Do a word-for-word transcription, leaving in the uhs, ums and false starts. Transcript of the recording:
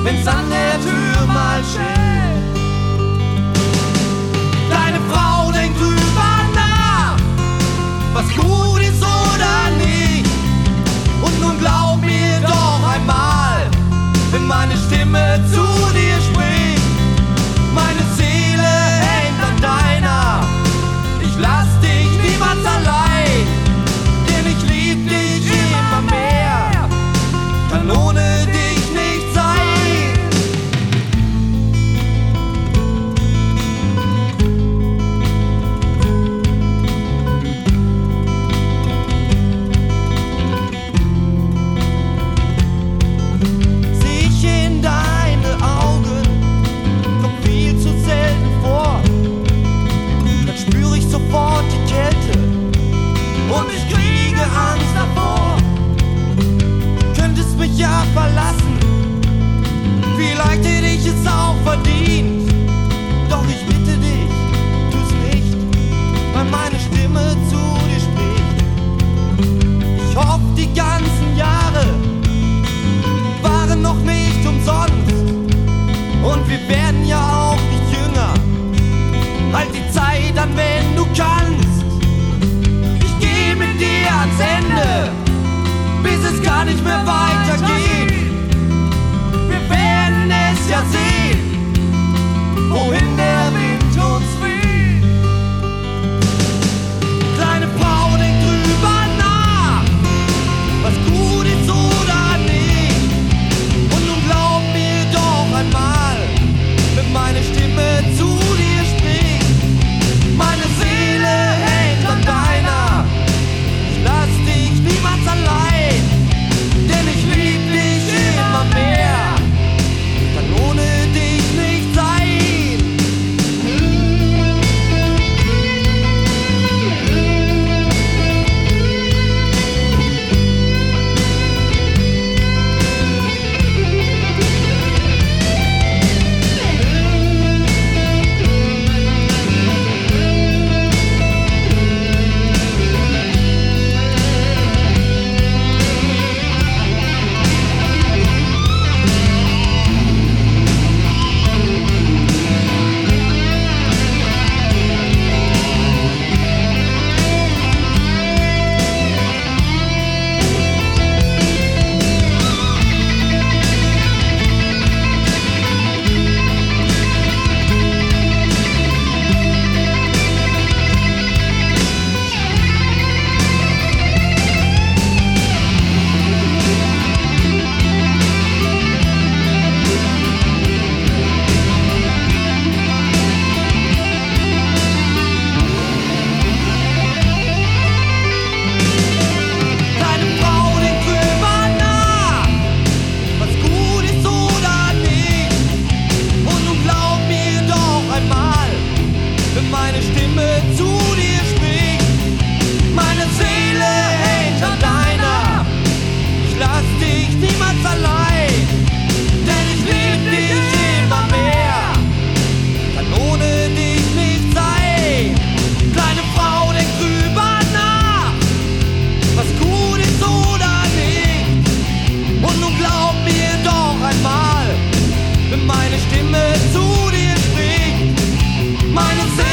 wenn's an der Tür mal steht. Deine Frau denkt drüber nach, was gut ist oder nicht. Und nun glaub mir doch einmal, wenn meine Stimme zu dir spricht. Meine Seele hängt an deiner, ich lass dich niemals allein, denn ich lieb dich immer mehr, kann ohne dich nicht sein. Sieh ich in deine Augen, kommt viel zu selten vor, dann spür ich sofort die Kälte und ich kriege Angst davor. Du könntest mich ja verlassen, vielleicht hätte ich es auch verdient, doch ich bitte dich, tu's nicht, weil meine Stimme zu dir spricht. Ich hoffe, die ganzen Jahre waren noch nicht umsonst und wir werden ja auch nicht jünger. Halt die Zeit an, wenn du kannst. Ich geh mit dir ans Ende, bis es gar nicht mehr weitergeht. Wir werden es ja sehen, wohin der Wind uns weht. Kleine Frau, denk drüber nach, was gut ist oder nicht. Und nun glaub mir doch einmal, wenn meine Stimme zu dir spricht. Meine Seele hängt an deiner, ich lass dich niemals allein, denn ich lieb dich immer mehr, kann ohne dich nicht sein. Meine Stimme zu dir spricht, meine Seele hängt an deiner, ich lass dich niemals allein, denn ich lieb dich immer mehr, kann ohne dich nicht sein. Kleine Frau, denk drüber nach, was gut ist oder nicht. Und nun glaub mir doch einmal, wenn meine Stimme zu dir spricht, meine Seele